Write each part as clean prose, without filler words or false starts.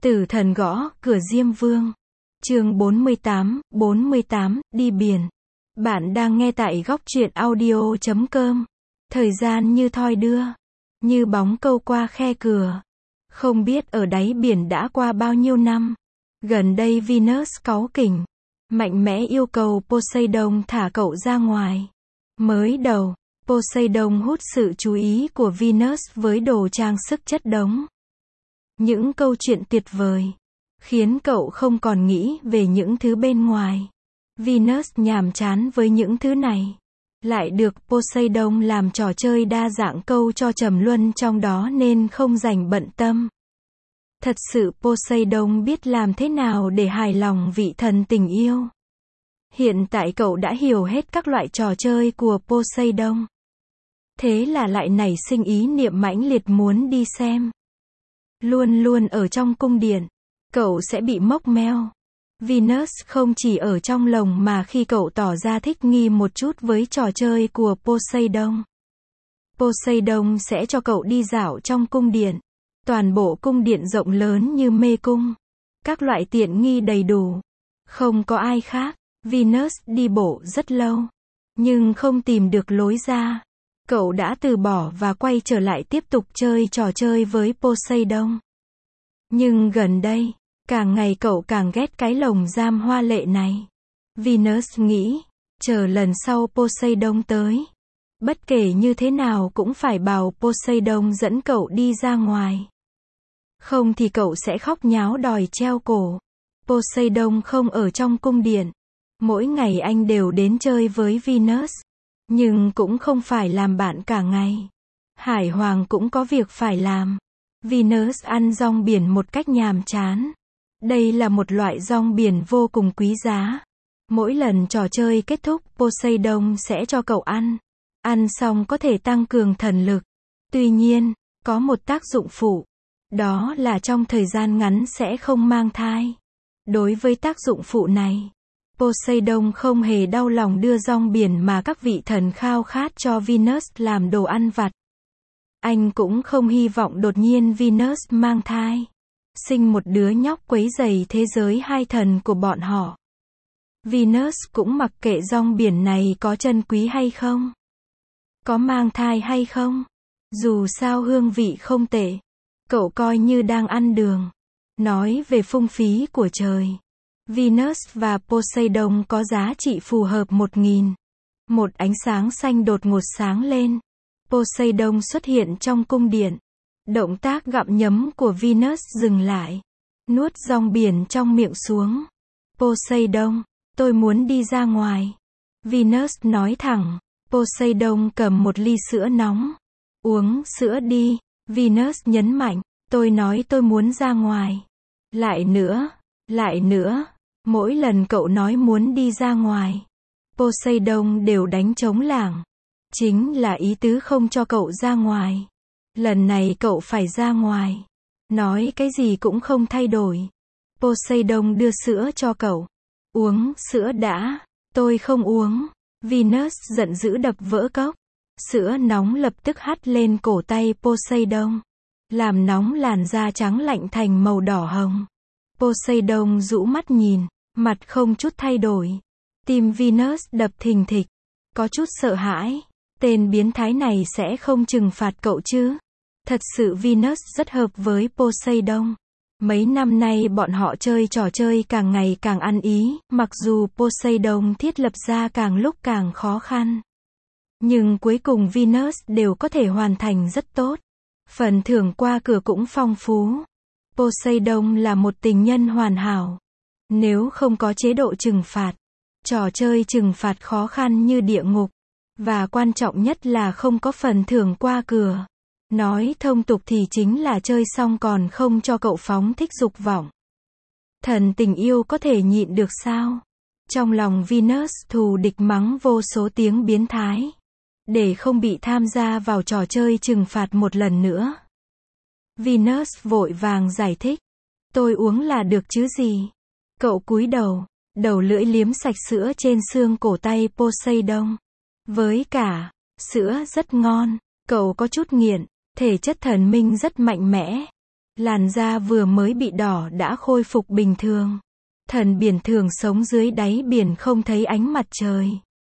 Tử thần gõ cửa Diêm Vương. Chương 48, đi biển. Bạn đang nghe tại góc truyện audio.com. Thời gian như thoi đưa, như bóng câu qua khe cửa. Không biết ở đáy biển đã qua bao nhiêu năm. Gần đây Venus cáu kỉnh, mạnh mẽ yêu cầu Poseidon thả cậu ra ngoài. Mới đầu, Poseidon hút sự chú ý của Venus với đồ trang sức chất đống. Những câu chuyện tuyệt vời, khiến cậu không còn nghĩ về những thứ bên ngoài. Venus nhàm chán với những thứ này. Lại được Poseidon làm trò chơi đa dạng câu cho trầm luân trong đó nên không dành bận tâm. Thật sự Poseidon biết làm thế nào để hài lòng vị thần tình yêu. Hiện tại cậu đã hiểu hết các loại trò chơi của Poseidon. Thế là lại nảy sinh ý niệm mãnh liệt muốn đi xem. Luôn luôn ở trong cung điện, cậu sẽ bị mốc meo. Venus không chỉ ở trong lồng mà khi cậu tỏ ra thích nghi một chút với trò chơi của Poseidon. Poseidon sẽ cho cậu đi dạo trong cung điện. Toàn bộ cung điện rộng lớn như mê cung. Các loại tiện nghi đầy đủ. Không có ai khác. Venus đi bộ rất lâu, nhưng không tìm được lối ra. Cậu đã từ bỏ và quay trở lại tiếp tục chơi trò chơi với Poseidon. Nhưng gần đây, càng ngày cậu càng ghét cái lồng giam hoa lệ này. Venus nghĩ, chờ lần sau Poseidon tới, bất kể như thế nào cũng phải bảo Poseidon dẫn cậu đi ra ngoài. Không thì cậu sẽ khóc nháo đòi treo cổ. Poseidon không ở trong cung điện. Mỗi ngày anh đều đến chơi với Venus. Nhưng cũng không phải làm bạn cả ngày. Hải Hoàng cũng có việc phải làm. Venus ăn rong biển một cách nhàm chán. Đây là một loại rong biển vô cùng quý giá. Mỗi lần trò chơi kết thúc, Poseidon sẽ cho cậu ăn. Ăn xong có thể tăng cường thần lực. Tuy nhiên, có một tác dụng phụ. Đó là trong thời gian ngắn sẽ không mang thai. Đối với tác dụng phụ này, Poseidon không hề đau lòng đưa rong biển mà các vị thần khao khát cho Venus làm đồ ăn vặt. Anh cũng không hy vọng đột nhiên Venus mang thai, sinh một đứa nhóc quấy rầy thế giới hai thần của bọn họ. Venus cũng mặc kệ rong biển này có chân quý hay không, có mang thai hay không. Dù sao hương vị không tệ, cậu coi như đang ăn đường. Nói về phung phí của trời, Venus và Poseidon có giá trị phù hợp 1000. Một ánh sáng xanh đột ngột sáng lên. Poseidon xuất hiện trong cung điện. Động tác gặm nhấm của Venus dừng lại. Nuốt rong biển trong miệng xuống. Poseidon, tôi muốn đi ra ngoài. Venus nói thẳng. Poseidon cầm một ly sữa nóng. Uống sữa đi. Venus nhấn mạnh. Tôi nói tôi muốn ra ngoài. Lại nữa. Mỗi lần cậu nói muốn đi ra ngoài, Poseidon đều đánh trống lảng. Chính là ý tứ không cho cậu ra ngoài. Lần này cậu phải ra ngoài. Nói cái gì cũng không thay đổi. Poseidon đưa sữa cho cậu. Uống sữa đã. Tôi không uống. Venus giận dữ đập vỡ cốc. Sữa nóng lập tức hắt lên cổ tay Poseidon, làm nóng làn da trắng lạnh thành màu đỏ hồng. Poseidon rũ mắt nhìn, mặt không chút thay đổi. Tim Venus đập thình thịch, có chút sợ hãi. Tên biến thái này sẽ không trừng phạt cậu chứ? Thật sự Venus rất hợp với Poseidon. Mấy năm nay bọn họ chơi trò chơi càng ngày càng ăn ý, mặc dù Poseidon thiết lập ra càng lúc càng khó khăn. Nhưng cuối cùng Venus đều có thể hoàn thành rất tốt. Phần thưởng qua cửa cũng phong phú. Poseidon là một tình nhân hoàn hảo. Nếu không có chế độ trừng phạt, trò chơi trừng phạt khó khăn như địa ngục. Và quan trọng nhất là không có phần thưởng qua cửa. Nói thông tục thì chính là chơi xong còn không cho cậu phóng thích dục vọng. Thần tình yêu có thể nhịn được sao? Trong lòng Venus thù địch mắng vô số tiếng biến thái. Để không bị tham gia vào trò chơi trừng phạt một lần nữa. Venus vội vàng giải thích. Tôi uống là được chứ gì. Cậu cúi đầu, đầu lưỡi liếm sạch sữa trên xương cổ tay Poseidon. Với cả, sữa rất ngon. Cậu có chút nghiện, thể chất thần minh rất mạnh mẽ. Làn da vừa mới bị đỏ đã khôi phục bình thường. Thần biển thường sống dưới đáy biển không thấy ánh mặt trời.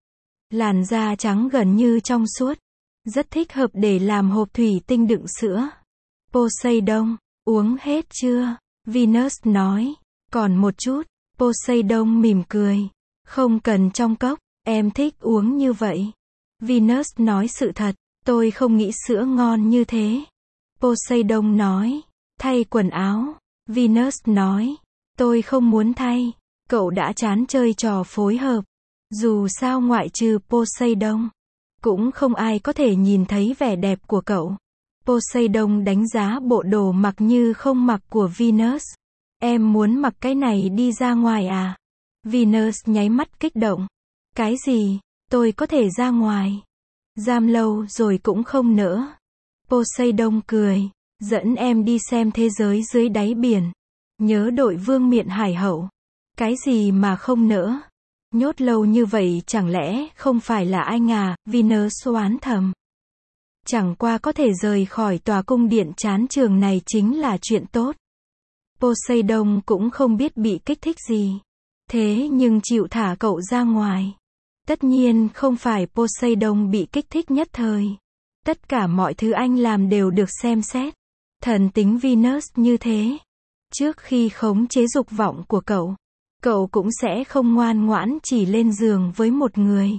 Làn da trắng gần như trong suốt. Rất thích hợp để làm hộp thủy tinh đựng sữa. Poseidon, uống hết chưa? Venus nói. Còn một chút. Poseidon mỉm cười. Không cần trong cốc, em thích uống như vậy. Venus nói sự thật, tôi không nghĩ sữa ngon như thế. Poseidon nói. Thay quần áo. Venus nói. Tôi không muốn thay. Cậu đã chán chơi trò phối hợp. Dù sao ngoại trừ Poseidon, cũng không ai có thể nhìn thấy vẻ đẹp của cậu. Poseidon đánh giá bộ đồ mặc như không mặc của Venus. Em muốn mặc cái này đi ra ngoài à? Venus nháy mắt kích động. Cái gì? Tôi có thể ra ngoài. Giam lâu rồi cũng không nỡ. Poseidon cười. Dẫn em đi xem thế giới dưới đáy biển. Nhớ đội vương miện hải hậu. Cái gì mà không nỡ? Nhốt lâu như vậy chẳng lẽ không phải là anh à? Venus oán thầm. Chẳng qua có thể rời khỏi tòa cung điện chán trường này chính là chuyện tốt. Poseidon cũng không biết bị kích thích gì. Thế nhưng chịu thả cậu ra ngoài. Tất nhiên không phải Poseidon bị kích thích nhất thời. Tất cả mọi thứ anh làm đều được xem xét. Thần tính Venus như thế. Trước khi khống chế dục vọng của cậu cũng sẽ không ngoan ngoãn chỉ lên giường với một người.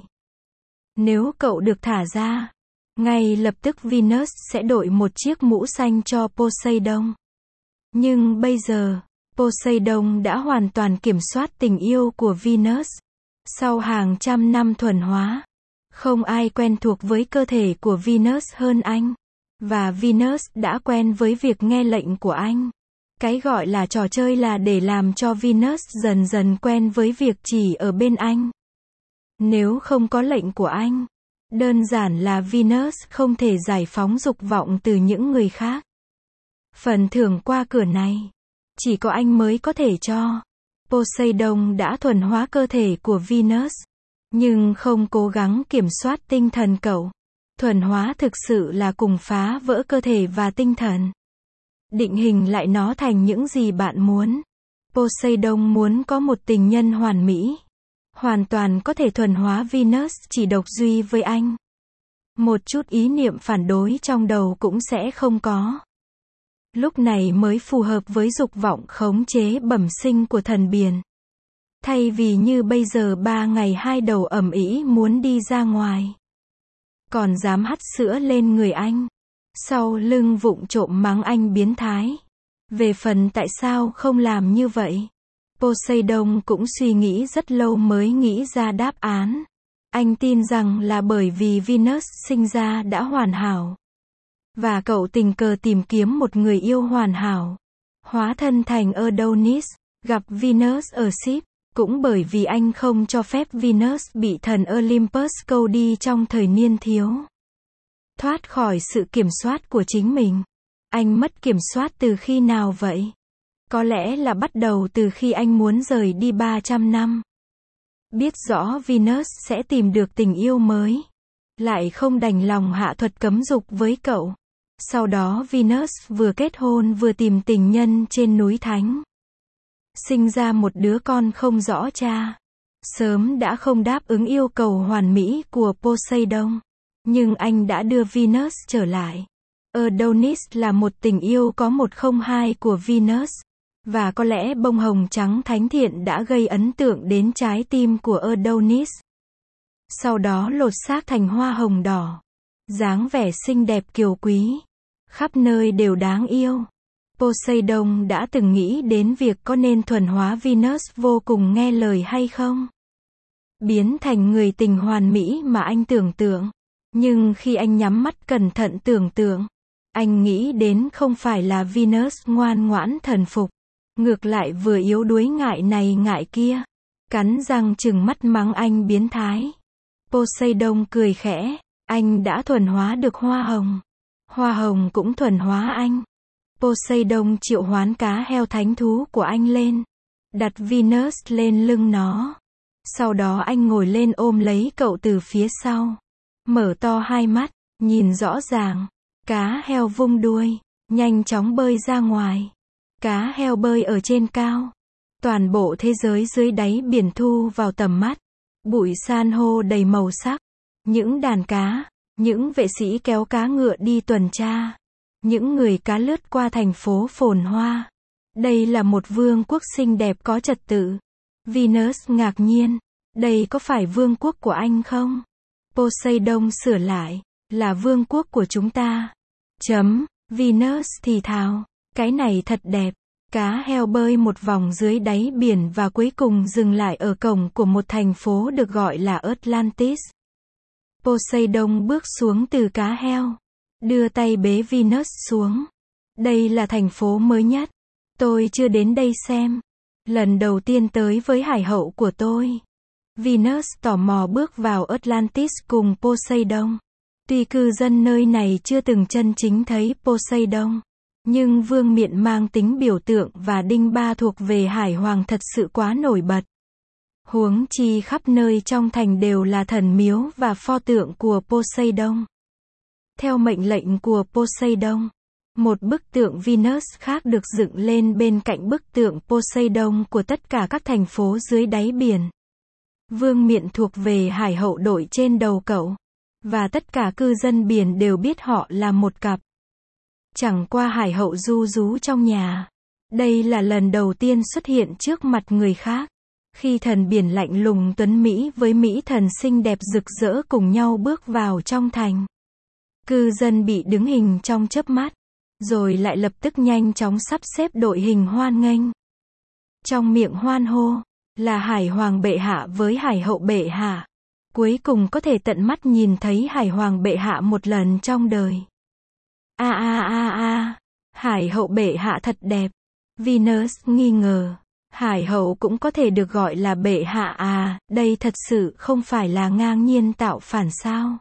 Nếu cậu được thả ra, ngay lập tức Venus sẽ đội một chiếc mũ xanh cho Poseidon. Nhưng bây giờ, Poseidon đã hoàn toàn kiểm soát tình yêu của Venus. Sau hàng trăm năm thuần hóa, không ai quen thuộc với cơ thể của Venus hơn anh. Và Venus đã quen với việc nghe lệnh của anh. Cái gọi là trò chơi là để làm cho Venus dần dần quen với việc chỉ ở bên anh. Nếu không có lệnh của anh, đơn giản là Venus không thể giải phóng dục vọng từ những người khác. Phần thưởng qua cửa này, chỉ có anh mới có thể cho. Poseidon đã thuần hóa cơ thể của Venus, nhưng không cố gắng kiểm soát tinh thần cậu. Thuần hóa thực sự là cùng phá vỡ cơ thể và tinh thần. Định hình lại nó thành những gì bạn muốn. Poseidon muốn có một tình nhân hoàn mỹ. Hoàn toàn có thể thuần hóa Venus chỉ độc duy với anh. Một chút ý niệm phản đối trong đầu cũng sẽ không có. Lúc này mới phù hợp với dục vọng khống chế bẩm sinh của thần biển. Thay vì như bây giờ 3 ngày 2 đầu ầm ĩ muốn đi ra ngoài. Còn dám hắt sữa lên người anh. Sau lưng vụng trộm mắng anh biến thái. Về phần tại sao không làm như vậy, Poseidon cũng suy nghĩ rất lâu mới nghĩ ra đáp án. Anh tin rằng là bởi vì Venus sinh ra đã hoàn hảo. Và cậu tình cờ tìm kiếm một người yêu hoàn hảo. Hóa thân thành Adonis, gặp Venus ở ship. Cũng bởi vì anh không cho phép Venus bị thần Olympus câu đi trong thời niên thiếu. Thoát khỏi sự kiểm soát của chính mình. Anh mất kiểm soát từ khi nào vậy? Có lẽ là bắt đầu từ khi anh muốn rời đi 300 năm. Biết rõ Venus sẽ tìm được tình yêu mới. Lại không đành lòng hạ thuật cấm dục với cậu. Sau đó Venus vừa kết hôn vừa tìm tình nhân trên núi Thánh. Sinh ra một đứa con không rõ cha. Sớm đã không đáp ứng yêu cầu hoàn mỹ của Poseidon. Nhưng anh đã đưa Venus trở lại. Adonis là một tình yêu có 102 của Venus. Và có lẽ bông hồng trắng thánh thiện đã gây ấn tượng đến trái tim của Adonis. Sau đó lột xác thành hoa hồng đỏ. Dáng vẻ xinh đẹp kiều quý. Khắp nơi đều đáng yêu. Poseidon đã từng nghĩ đến việc có nên thuần hóa Venus vô cùng nghe lời hay không? Biến thành người tình hoàn mỹ mà anh tưởng tượng. Nhưng khi anh nhắm mắt cẩn thận tưởng tượng, anh nghĩ đến không phải là Venus ngoan ngoãn thần phục. Ngược lại vừa yếu đuối ngại này ngại kia. Cắn răng trừng mắt mắng anh biến thái. Poseidon cười khẽ. Anh đã thuần hóa được hoa hồng. Hoa hồng cũng thuần hóa anh. Poseidon triệu hoán cá heo thánh thú của anh lên. Đặt Venus lên lưng nó. Sau đó anh ngồi lên ôm lấy cậu từ phía sau. Mở to hai mắt, nhìn rõ ràng. Cá heo vung đuôi. nhanh chóng bơi ra ngoài. Cá heo bơi ở trên cao. Toàn bộ thế giới dưới đáy biển thu vào tầm mắt. Bụi san hô đầy màu sắc. Những đàn cá, những vệ sĩ kéo cá ngựa đi tuần tra. Những người cá lướt qua thành phố phồn hoa. Đây là một vương quốc xinh đẹp có trật tự. Venus ngạc nhiên. Đây có phải vương quốc của anh không? Poseidon sửa lại. Là vương quốc của chúng ta. Venus thì thào. Cái này thật đẹp. Cá heo bơi một vòng dưới đáy biển và cuối cùng dừng lại ở cổng của một thành phố được gọi là Atlantis. Poseidon bước xuống từ cá heo. Đưa tay bế Venus xuống. Đây là thành phố mới nhất. Tôi chưa đến đây xem. Lần đầu tiên tới với hải hậu của tôi. Venus tò mò bước vào Atlantis cùng Poseidon. Tuy cư dân nơi này chưa từng chân chính thấy Poseidon, nhưng vương miện mang tính biểu tượng và đinh ba thuộc về hải hoàng thật sự quá nổi bật. Huống chi khắp nơi trong thành đều là thần miếu và pho tượng của Poseidon. Theo mệnh lệnh của Poseidon, một bức tượng Venus khác được dựng lên bên cạnh bức tượng Poseidon của tất cả các thành phố dưới đáy biển. Vương miện thuộc về hải hậu đội trên đầu cậu. Và tất cả cư dân biển đều biết họ là một cặp. Chẳng qua hải hậu ru rú trong nhà. Đây là lần đầu tiên xuất hiện trước mặt người khác. Khi thần biển lạnh lùng tuấn Mỹ với Mỹ thần xinh đẹp rực rỡ cùng nhau bước vào trong thành. Cư dân bị đứng hình trong chớp mắt. Rồi lại lập tức nhanh chóng sắp xếp đội hình hoan nghênh. Trong miệng hoan hô, là hải hoàng bệ hạ với hải hậu bệ hạ. Cuối cùng có thể tận mắt nhìn thấy hải hoàng bệ hạ một lần trong đời. Hải hậu bệ hạ thật đẹp. Venus nghi ngờ. Hải hậu cũng có thể được gọi là bệ hạ à, đây thật sự không phải là ngang nhiên tạo phản sao?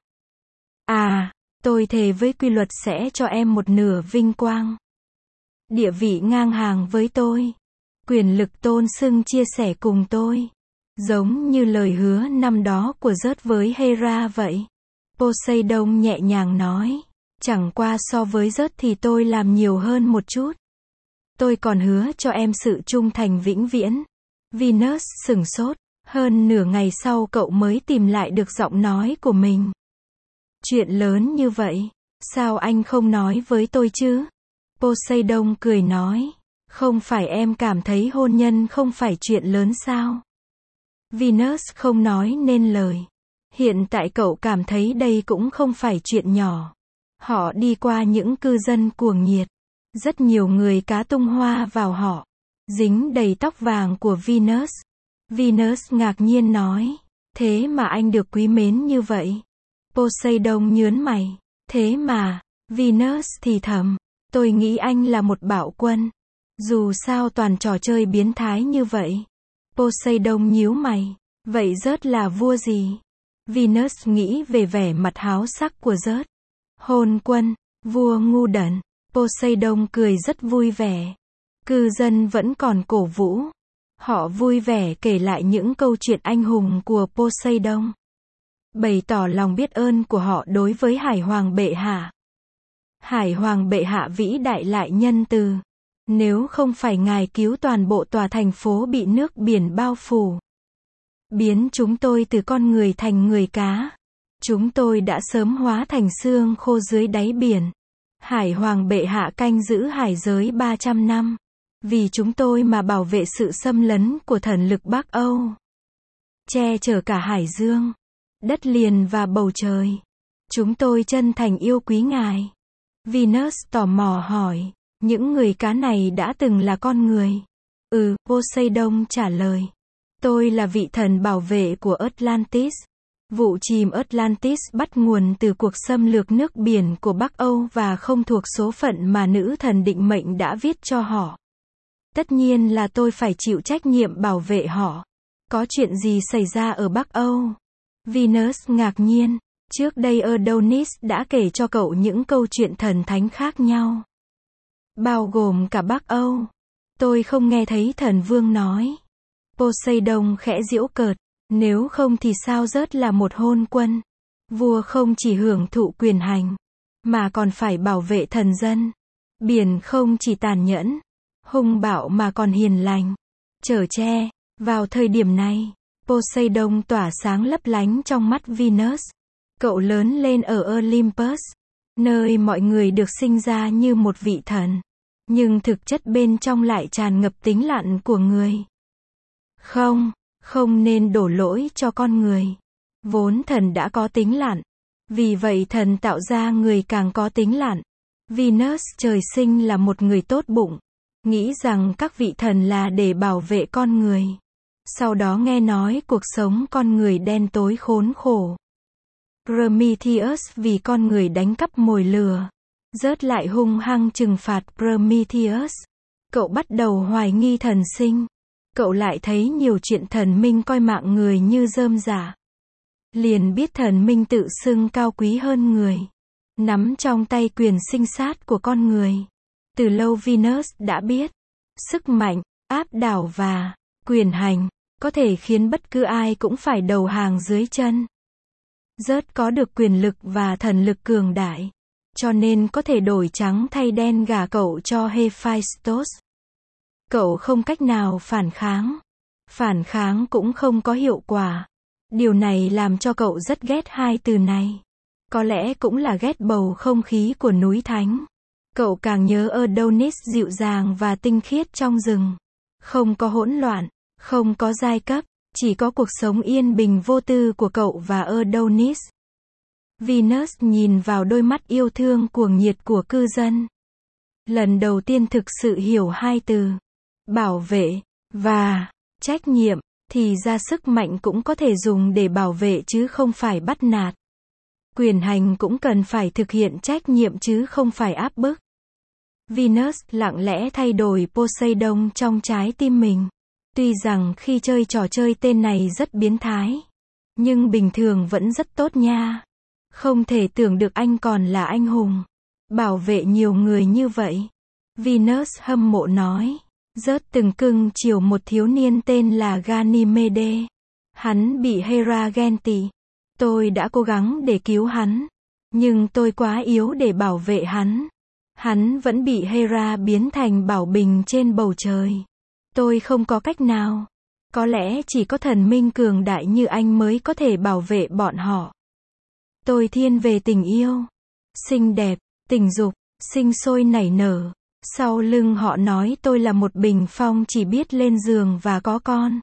Tôi thề với quy luật sẽ cho em một nửa vinh quang. Địa vị ngang hàng với tôi. Quyền lực tôn xưng chia sẻ cùng tôi. Giống như lời hứa năm đó của Zeus với Hera vậy. Poseidon nhẹ nhàng nói. Chẳng qua so với Zeus thì tôi làm nhiều hơn một chút. Tôi còn hứa cho em sự trung thành vĩnh viễn. Venus sửng sốt. Hơn nửa ngày sau cậu mới tìm lại được giọng nói của mình. Chuyện lớn như vậy, sao anh không nói với tôi chứ? Poseidon cười nói. Không phải em cảm thấy hôn nhân không phải chuyện lớn sao? Venus không nói nên lời. Hiện tại cậu cảm thấy đây cũng không phải chuyện nhỏ. Họ đi qua những cư dân cuồng nhiệt. Rất nhiều người cá tung hoa vào họ. Dính đầy tóc vàng của Venus. Venus ngạc nhiên nói. Thế mà anh được quý mến như vậy. Poseidon nhớn mày. Thế mà, Venus thì thầm. Tôi nghĩ anh là một bạo quân. Dù sao toàn trò chơi biến thái như vậy. Poseidon nhíu mày. Vậy Zeus là vua gì? Venus nghĩ về vẻ mặt háo sắc của Zeus. Hôn quân, vua ngu đần. Poseidon cười rất vui vẻ. Cư dân vẫn còn cổ vũ. Họ vui vẻ kể lại những câu chuyện anh hùng của Poseidon. Bày tỏ lòng biết ơn của họ đối với Hải Hoàng bệ hạ. Hải Hoàng bệ hạ vĩ đại lại nhân từ. Nếu không phải ngài cứu toàn bộ tòa thành phố bị nước biển bao phủ, biến chúng tôi từ con người thành người cá, chúng tôi đã sớm hóa thành xương khô dưới đáy biển. Hải Hoàng bệ hạ canh giữ hải giới 300 năm. Vì chúng tôi mà bảo vệ sự xâm lấn của thần lực Bắc Âu. Che chở cả hải dương, đất liền và bầu trời. Chúng tôi chân thành yêu quý ngài. Venus tò mò hỏi. Những người cá này đã từng là con người? Poseidon trả lời. Tôi là vị thần bảo vệ của Atlantis. Vụ chìm Atlantis bắt nguồn từ cuộc xâm lược nước biển của Bắc Âu và không thuộc số phận mà nữ thần định mệnh đã viết cho họ. Tất nhiên là tôi phải chịu trách nhiệm bảo vệ họ. Có chuyện gì xảy ra ở Bắc Âu? Venus ngạc nhiên. Trước đây Adonis đã kể cho cậu những câu chuyện thần thánh khác nhau. Bao gồm cả Bắc Âu. Tôi không nghe thấy thần vương nói. Poseidon khẽ giễu cợt. Nếu không thì sao Zeus là một hôn quân. Vua không chỉ hưởng thụ quyền hành, mà còn phải bảo vệ thần dân. Biển không chỉ tàn nhẫn, hung bạo mà còn hiền lành, chở che. Vào thời điểm này, Poseidon tỏa sáng lấp lánh trong mắt Venus. Cậu lớn lên ở Olympus, nơi mọi người được sinh ra như một vị thần, nhưng thực chất bên trong lại tràn ngập tính lặn của người. Không nên đổ lỗi cho con người. Vốn thần đã có tính lặn, vì vậy thần tạo ra người càng có tính lặn. Venus trời sinh là một người tốt bụng, nghĩ rằng các vị thần là để bảo vệ con người. Sau đó nghe nói cuộc sống con người đen tối khốn khổ. Prometheus vì con người đánh cắp mồi lửa, rớt lại hung hăng trừng phạt Prometheus. Cậu bắt đầu hoài nghi thần sinh. Cậu lại thấy nhiều chuyện thần minh coi mạng người như rơm rả. Liền biết thần minh tự xưng cao quý hơn người, nắm trong tay quyền sinh sát của con người. Từ lâu Venus đã biết, sức mạnh, áp đảo và quyền hành có thể khiến bất cứ ai cũng phải đầu hàng dưới chân. Rớt có được quyền lực và thần lực cường đại, cho nên có thể đổi trắng thay đen gả cậu cho Hephaestus. Cậu không cách nào phản kháng cũng không có hiệu quả. Điều này làm cho cậu rất ghét hai từ này. Có lẽ cũng là ghét bầu không khí của núi Thánh. Cậu càng nhớ Adonis dịu dàng và tinh khiết trong rừng. Không có hỗn loạn, không có giai cấp, chỉ có cuộc sống yên bình vô tư của cậu và Adonis. Venus nhìn vào đôi mắt yêu thương cuồng nhiệt của cư dân. Lần đầu tiên thực sự hiểu hai từ bảo vệ và trách nhiệm, thì ra sức mạnh cũng có thể dùng để bảo vệ chứ không phải bắt nạt. Quyền hành cũng cần phải thực hiện trách nhiệm chứ không phải áp bức. Venus lặng lẽ thay đổi Poseidon trong trái tim mình. Tuy rằng khi chơi trò chơi tên này rất biến thái, nhưng bình thường vẫn rất tốt nha. Không thể tưởng được anh còn là anh hùng, bảo vệ nhiều người như vậy. Venus hâm mộ nói. Rớt từng cưng chiều một thiếu niên tên là Ganymede. Hắn bị Hera ghen tị. Tôi đã cố gắng để cứu hắn, nhưng tôi quá yếu để bảo vệ hắn. Hắn vẫn bị Hera biến thành bảo bình trên bầu trời. Tôi không có cách nào. Có lẽ chỉ có thần minh cường đại như anh mới có thể bảo vệ bọn họ. Tôi thiên về tình yêu, xinh đẹp, tình dục, sinh sôi nảy nở. Sau lưng họ nói tôi là một bình phong chỉ biết lên giường và có con.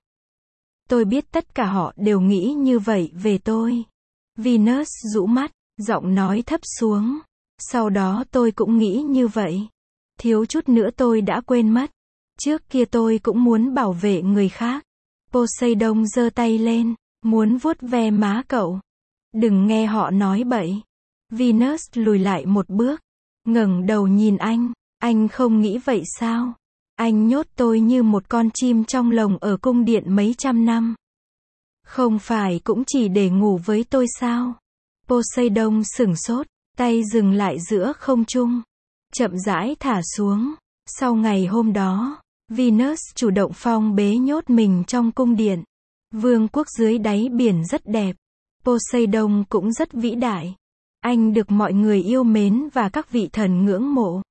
Tôi biết tất cả họ đều nghĩ như vậy về tôi. Venus rũ mắt, giọng nói thấp xuống. Sau đó tôi cũng nghĩ như vậy. Thiếu chút nữa tôi đã quên mất. Trước kia tôi cũng muốn bảo vệ người khác. Poseidon giơ tay lên, muốn vuốt ve má cậu. Đừng nghe họ nói bậy. Venus lùi lại một bước, ngẩng đầu nhìn anh. Anh không nghĩ vậy sao? Anh nhốt tôi như một con chim trong lồng ở cung điện mấy trăm năm. Không phải cũng chỉ để ngủ với tôi sao? Poseidon sửng sốt, tay dừng lại giữa không trung, chậm rãi thả xuống. Sau ngày hôm đó, Venus chủ động phong bế nhốt mình trong cung điện. Vương quốc dưới đáy biển rất đẹp. Poseidon cũng rất vĩ đại. Anh được mọi người yêu mến và các vị thần ngưỡng mộ.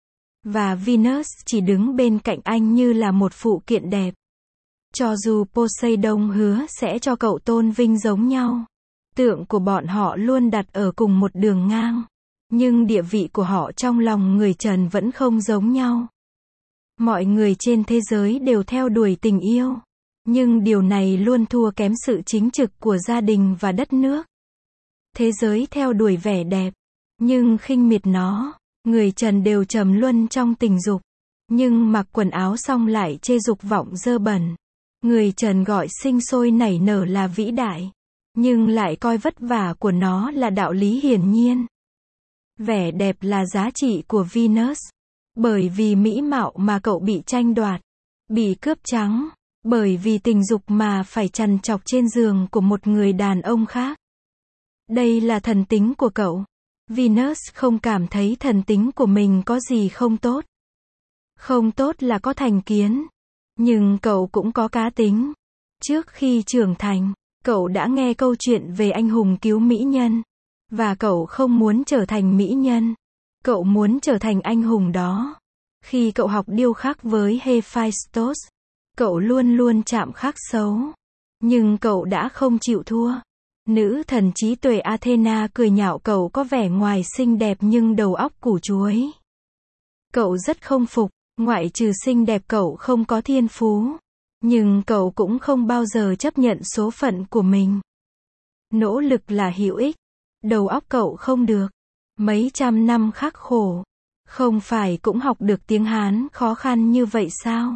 Và Venus chỉ đứng bên cạnh anh như là một phụ kiện đẹp. Cho dù Poseidon hứa sẽ cho cậu tôn vinh giống nhau, tượng của bọn họ luôn đặt ở cùng một đường ngang, nhưng địa vị của họ trong lòng người trần vẫn không giống nhau. Mọi người trên thế giới đều theo đuổi tình yêu, nhưng điều này luôn thua kém sự chính trực của gia đình và đất nước. Thế giới theo đuổi vẻ đẹp, nhưng khinh miệt nó. Người trần đều trầm luân trong tình dục, nhưng mặc quần áo xong lại chê dục vọng dơ bẩn. Người trần gọi sinh sôi nảy nở là vĩ đại, nhưng lại coi vất vả của nó là đạo lý hiển nhiên. Vẻ đẹp là giá trị của Venus. Bởi vì mỹ mạo mà cậu bị tranh đoạt, bị cướp trắng. Bởi vì tình dục mà phải trằn trọc trên giường của một người đàn ông khác. Đây là thần tính của cậu. Venus không cảm thấy thần tính của mình có gì không tốt. Không tốt là có thành kiến. Nhưng cậu cũng có cá tính. Trước khi trưởng thành, cậu đã nghe câu chuyện về anh hùng cứu mỹ nhân. Và cậu không muốn trở thành mỹ nhân. Cậu muốn trở thành anh hùng đó. Khi cậu học điêu khắc với Hephaistos, cậu luôn luôn chạm khắc xấu. Nhưng cậu đã không chịu thua. Nữ thần trí tuệ Athena cười nhạo cậu có vẻ ngoài xinh đẹp nhưng đầu óc củ chuối. Cậu rất không phục, ngoại trừ xinh đẹp cậu không có thiên phú. Nhưng cậu cũng không bao giờ chấp nhận số phận của mình. Nỗ lực là hữu ích. Đầu óc cậu không được. Mấy trăm năm khắc khổ. Không phải cũng học được tiếng Hán khó khăn như vậy sao?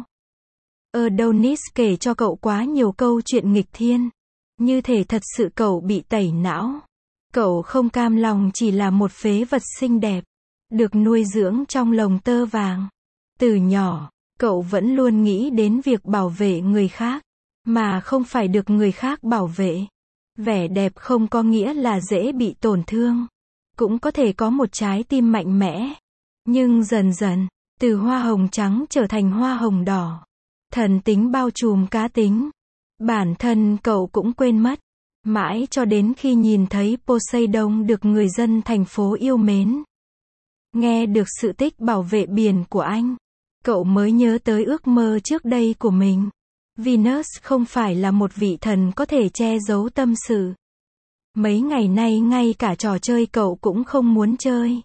Adonis kể cho cậu quá nhiều câu chuyện nghịch thiên. Như thể thật sự cậu bị tẩy não. Cậu không cam lòng chỉ là một phế vật xinh đẹp. Được nuôi dưỡng trong lồng tơ vàng. Từ nhỏ, cậu vẫn luôn nghĩ đến việc bảo vệ người khác. Mà không phải được người khác bảo vệ. Vẻ đẹp không có nghĩa là dễ bị tổn thương. Cũng có thể có một trái tim mạnh mẽ. Nhưng dần dần, từ hoa hồng trắng trở thành hoa hồng đỏ. Thần tính bao trùm cá tính. Bản thân cậu cũng quên mất. Mãi cho đến khi nhìn thấy Poseidon được người dân thành phố yêu mến. Nghe được sự tích bảo vệ biển của anh. Cậu mới nhớ tới ước mơ trước đây của mình. Venus không phải là một vị thần có thể che giấu tâm sự. Mấy ngày nay ngay cả trò chơi cậu cũng không muốn chơi.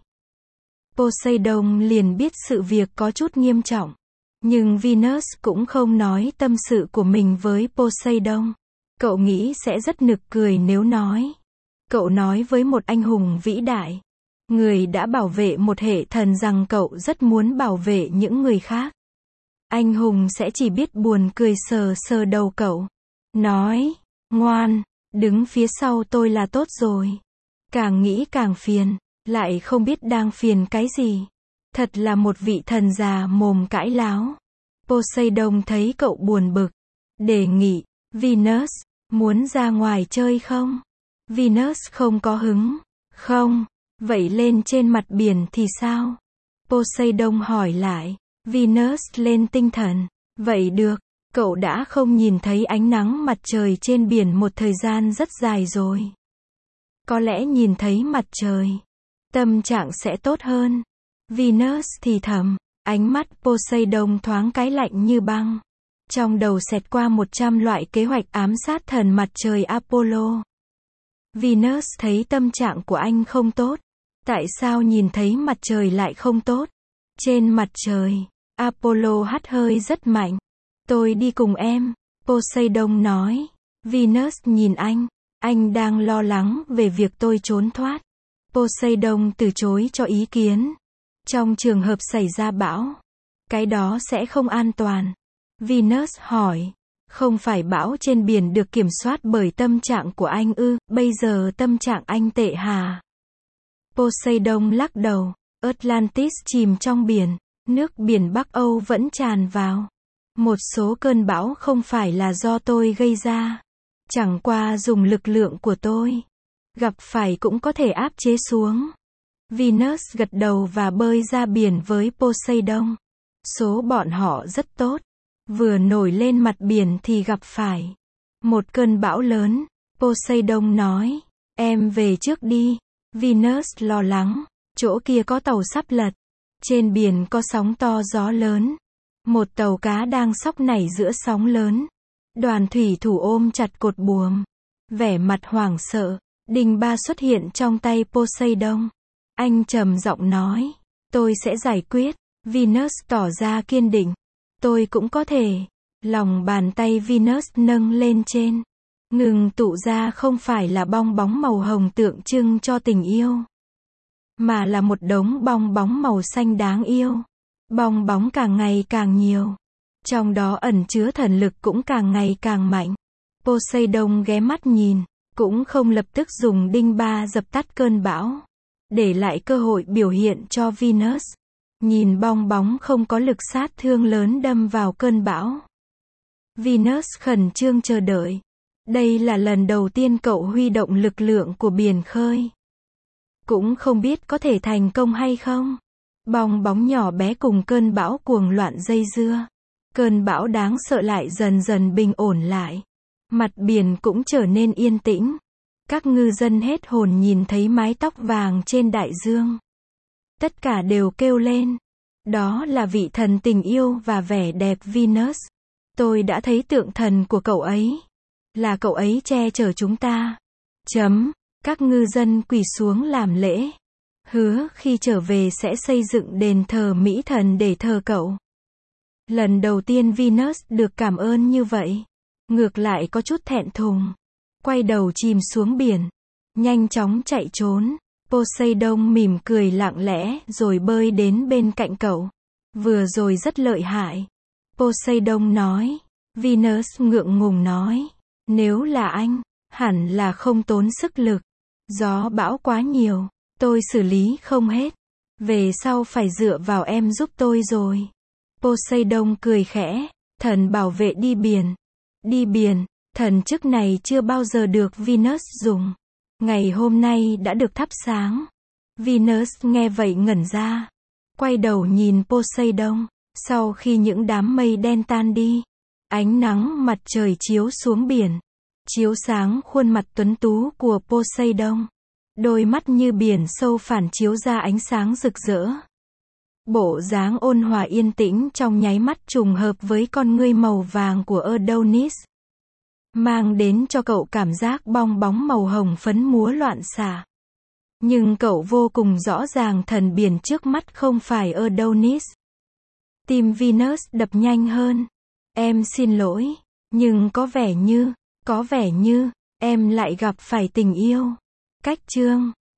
Poseidon liền biết sự việc có chút nghiêm trọng. Nhưng Venus cũng không nói tâm sự của mình với Poseidon. Cậu nghĩ sẽ rất nực cười nếu nói. Cậu nói với một anh hùng vĩ đại. Người đã bảo vệ một hệ thần rằng cậu rất muốn bảo vệ những người khác. Anh hùng sẽ chỉ biết buồn cười sờ sờ đầu cậu. Nói, ngoan, đứng phía sau tôi là tốt rồi. Càng nghĩ càng phiền, lại không biết đang phiền cái gì. Thật là một vị thần già mồm cãi láo. Poseidon thấy cậu buồn bực. Đề nghị, Venus, muốn ra ngoài chơi không? Venus không có hứng. Không, vậy lên trên mặt biển thì sao? Poseidon hỏi lại. Venus lên tinh thần. Vậy được, cậu đã không nhìn thấy ánh nắng mặt trời trên biển một thời gian rất dài rồi. Có lẽ nhìn thấy mặt trời, tâm trạng sẽ tốt hơn. Venus thì thầm, ánh mắt Poseidon thoáng cái lạnh như băng. Trong đầu xẹt qua 100 loại kế hoạch ám sát thần mặt trời Apollo. Venus thấy tâm trạng của anh không tốt. Tại sao nhìn thấy mặt trời lại không tốt? Trên mặt trời, Apollo hắt hơi rất mạnh. Tôi đi cùng em, Poseidon nói. Venus nhìn anh đang lo lắng về việc tôi trốn thoát. Poseidon từ chối cho ý kiến. Trong trường hợp xảy ra bão, cái đó sẽ không an toàn. Venus hỏi, không phải bão trên biển được kiểm soát bởi tâm trạng của anh ư, bây giờ tâm trạng anh tệ hả? Poseidon lắc đầu, Atlantis chìm trong biển, nước biển Bắc Âu vẫn tràn vào. Một số cơn bão không phải là do tôi gây ra. Chẳng qua dùng lực lượng của tôi. Gặp phải cũng có thể áp chế xuống. Venus gật đầu và bơi ra biển với Poseidon. Số bọn họ rất tốt. Vừa nổi lên mặt biển thì gặp phải một cơn bão lớn. Poseidon nói, em về trước đi. Venus lo lắng, chỗ kia có tàu sắp lật. Trên biển có sóng to gió lớn. Một tàu cá đang xóc nảy giữa sóng lớn. Đoàn thủy thủ ôm chặt cột buồm. Vẻ mặt hoảng sợ, đinh ba xuất hiện trong tay Poseidon. Anh trầm giọng nói, tôi sẽ giải quyết. Venus tỏ ra kiên định. Tôi cũng có thể. Lòng bàn tay Venus nâng lên trên. Ngừng tụ ra không phải là bong bóng màu hồng tượng trưng cho tình yêu. Mà là một đống bong bóng màu xanh đáng yêu. Bong bóng càng ngày càng nhiều. Trong đó ẩn chứa thần lực cũng càng ngày càng mạnh. Poseidon ghé mắt nhìn, cũng không lập tức dùng đinh ba dập tắt cơn bão. Để lại cơ hội biểu hiện cho Venus. Nhìn bong bóng không có lực sát thương lớn đâm vào cơn bão. Venus khẩn trương chờ đợi. Đây là lần đầu tiên cậu huy động lực lượng của biển khơi. Cũng không biết có thể thành công hay không. Bong bóng nhỏ bé cùng cơn bão cuồng loạn dây dưa. Cơn bão đáng sợ lại dần dần bình ổn lại. Mặt biển cũng trở nên yên tĩnh. Các ngư dân hết hồn nhìn thấy mái tóc vàng trên đại dương. Tất cả đều kêu lên. Đó là vị thần tình yêu và vẻ đẹp Venus. Tôi đã thấy tượng thần của cậu ấy. Là cậu ấy che chở chúng ta. Các ngư dân quỳ xuống làm lễ. Hứa khi trở về sẽ xây dựng đền thờ Mỹ thần để thờ cậu. Lần đầu tiên Venus được cảm ơn như vậy. Ngược lại có chút thẹn thùng. Quay đầu chìm xuống biển. Nhanh chóng chạy trốn. Poseidon mỉm cười lặng lẽ rồi bơi đến bên cạnh cậu. Vừa rồi rất lợi hại. Poseidon nói. Venus ngượng ngùng nói. Nếu là anh, hẳn là không tốn sức lực. Gió bão quá nhiều, tôi xử lý không hết. Về sau phải dựa vào em giúp tôi rồi. Poseidon cười khẽ. Thần bảo vệ đi biển. Đi biển, thần chức này chưa bao giờ được Venus dùng. Ngày hôm nay đã được thắp sáng. Venus nghe vậy ngẩn ra. Quay đầu nhìn Poseidon. Sau khi những đám mây đen tan đi, ánh nắng mặt trời chiếu xuống biển. Chiếu sáng khuôn mặt tuấn tú của Poseidon. Đôi mắt như biển sâu phản chiếu ra ánh sáng rực rỡ. Bộ dáng ôn hòa yên tĩnh trong nháy mắt trùng hợp với con ngươi màu vàng của Adonis. Mang đến cho cậu cảm giác bong bóng màu hồng phấn múa loạn xạ. Nhưng cậu vô cùng rõ ràng thần biển trước mắt không phải Adonis. Tim Venus đập nhanh hơn. Em xin lỗi, nhưng có vẻ như, em lại gặp phải tình yêu. Cách chương